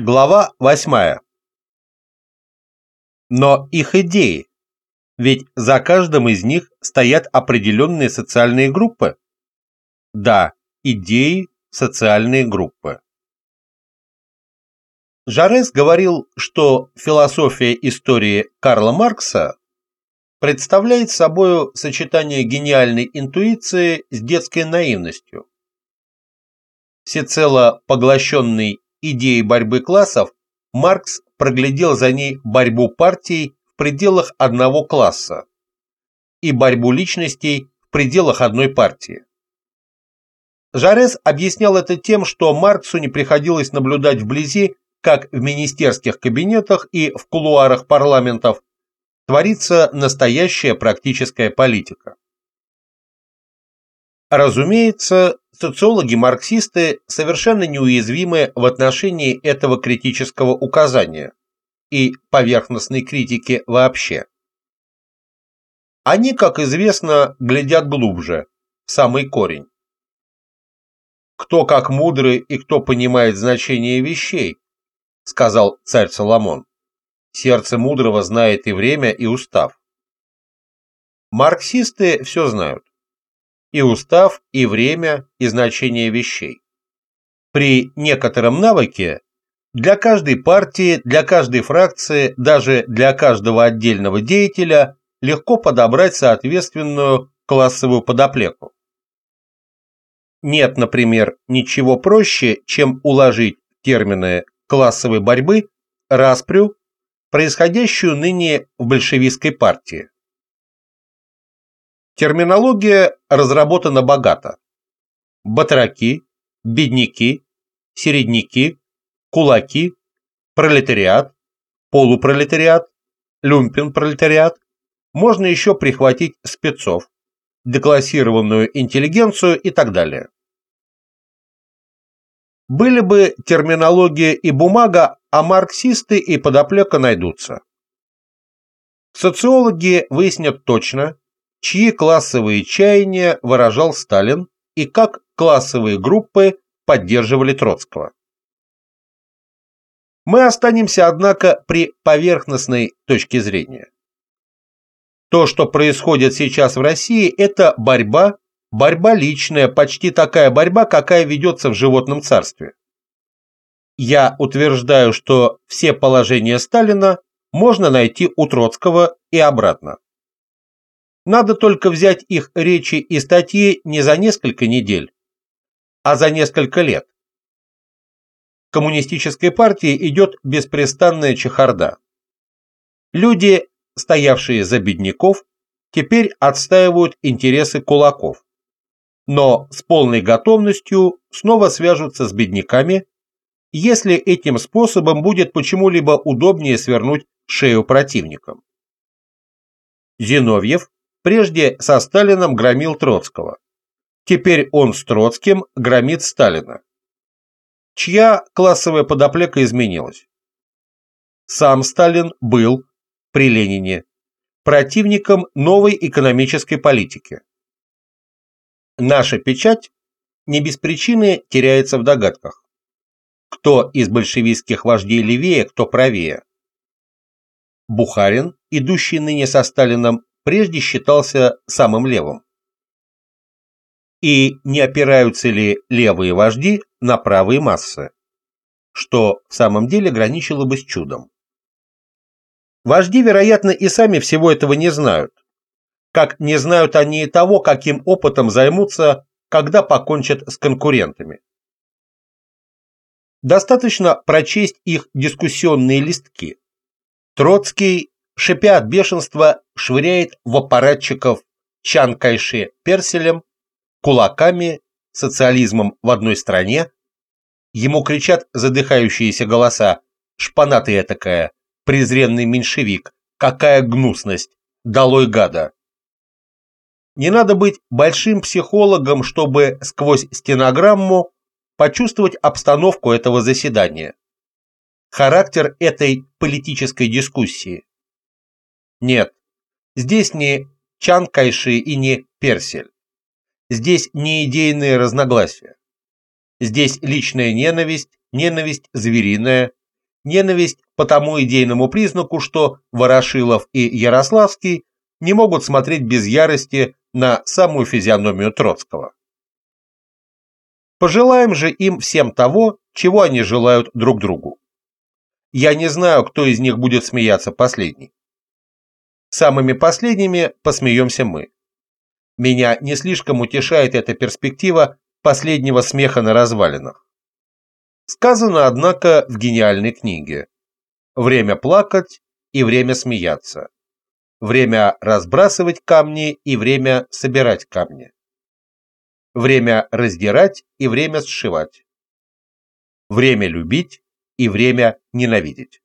Глава 8. Но их идеи, ведь за каждым из них стоят определенные социальные группы. Да, идеи, социальные группы. Жарес говорил, что философия истории Карла Маркса представляет собой сочетание гениальной интуиции с детской наивностью. Всецело поглощенный идеей борьбы классов, Маркс проглядел за ней борьбу партий в пределах одного класса и борьбу личностей в пределах одной партии. Жарес объяснял это тем, что Марксу не приходилось наблюдать вблизи, как в министерских кабинетах и в кулуарах парламентов творится настоящая практическая политика. Разумеется, социологи-марксисты совершенно неуязвимы в отношении этого критического указания и поверхностной критики вообще. Они, как известно, глядят глубже, в самый корень. «Кто как мудрый и кто понимает значение вещей», — сказал царь Соломон. «Сердце мудрого знает и время, и устав». Марксисты все знают. И устав, и время, и значение вещей. При некотором навыке для каждой партии, для каждой фракции, даже для каждого отдельного деятеля легко подобрать соответственную классовую подоплеку. Нет, например, ничего проще, чем уложить в термины классовой борьбы распрю, происходящую ныне в большевистской партии. Терминология разработана богато. Батраки, бедняки, середняки, кулаки, пролетариат, полупролетариат, люмпен-пролетариат. Можно еще прихватить спецов, деклассированную интеллигенцию и так далее. Были бы терминология и бумага, а марксисты и подоплека найдутся. Социологи выяснят точно, чьи классовые чаяния выражал Сталин и как классовые группы поддерживали Троцкого. Мы останемся, однако, при поверхностной точке зрения. То, что происходит сейчас в России, это борьба личная, почти такая борьба, какая ведется в животном царстве. Я утверждаю, что все положения Сталина можно найти у Троцкого и обратно. Надо только взять их речи и статьи не за несколько недель, а за несколько лет. В коммунистической партии идет беспрестанная чехарда. Люди, стоявшие за бедняков, теперь отстаивают интересы кулаков, но с полной готовностью снова свяжутся с бедняками, если этим способом будет почему-либо удобнее свернуть шею противникам. Зиновьев прежде со Сталином громил Троцкого. Теперь он с Троцким громит Сталина. Чья классовая подоплека изменилась? Сам Сталин был, при Ленине, противником новой экономической политики. Наша печать не без причины теряется в догадках. Кто из большевистских вождей левее, кто правее? Бухарин, идущий ныне со Сталином, прежде считался самым левым. И не опираются ли левые вожди на правые массы, что в самом деле граничило бы с чудом? Вожди, вероятно, и сами всего этого не знают, как не знают они и того, каким опытом займутся, когда покончат с конкурентами. Достаточно прочесть их дискуссионные листки. Троцкий, шипя от бешенства, швыряет в аппаратчиков Чан Кайши перселем, кулаками, социализмом в одной стране. Ему кричат задыхающиеся голоса: «Шпана ты этакая, презренный меньшевик, какая гнусность, долой гада!» Не надо быть большим психологом, чтобы сквозь стенограмму почувствовать обстановку этого заседания, характер этой политической дискуссии. Нет, здесь не Чан Кайши и не Персель. Здесь не идейные разногласия. Здесь личная ненависть, ненависть звериная, Ненависть по тому идейному признаку, что Ворошилов и Ярославский не могут смотреть без ярости на самую физиономию Троцкого. Пожелаем же им всем того, чего они желают друг другу. Я не знаю, кто из них будет смеяться последний. Самыми последними посмеемся мы. Меня не слишком утешает эта перспектива последнего смеха на развалинах. Сказано, однако, в гениальной книге: время плакать и время смеяться, время разбрасывать камни и время собирать камни, время раздирать и время сшивать, время любить и время ненавидеть.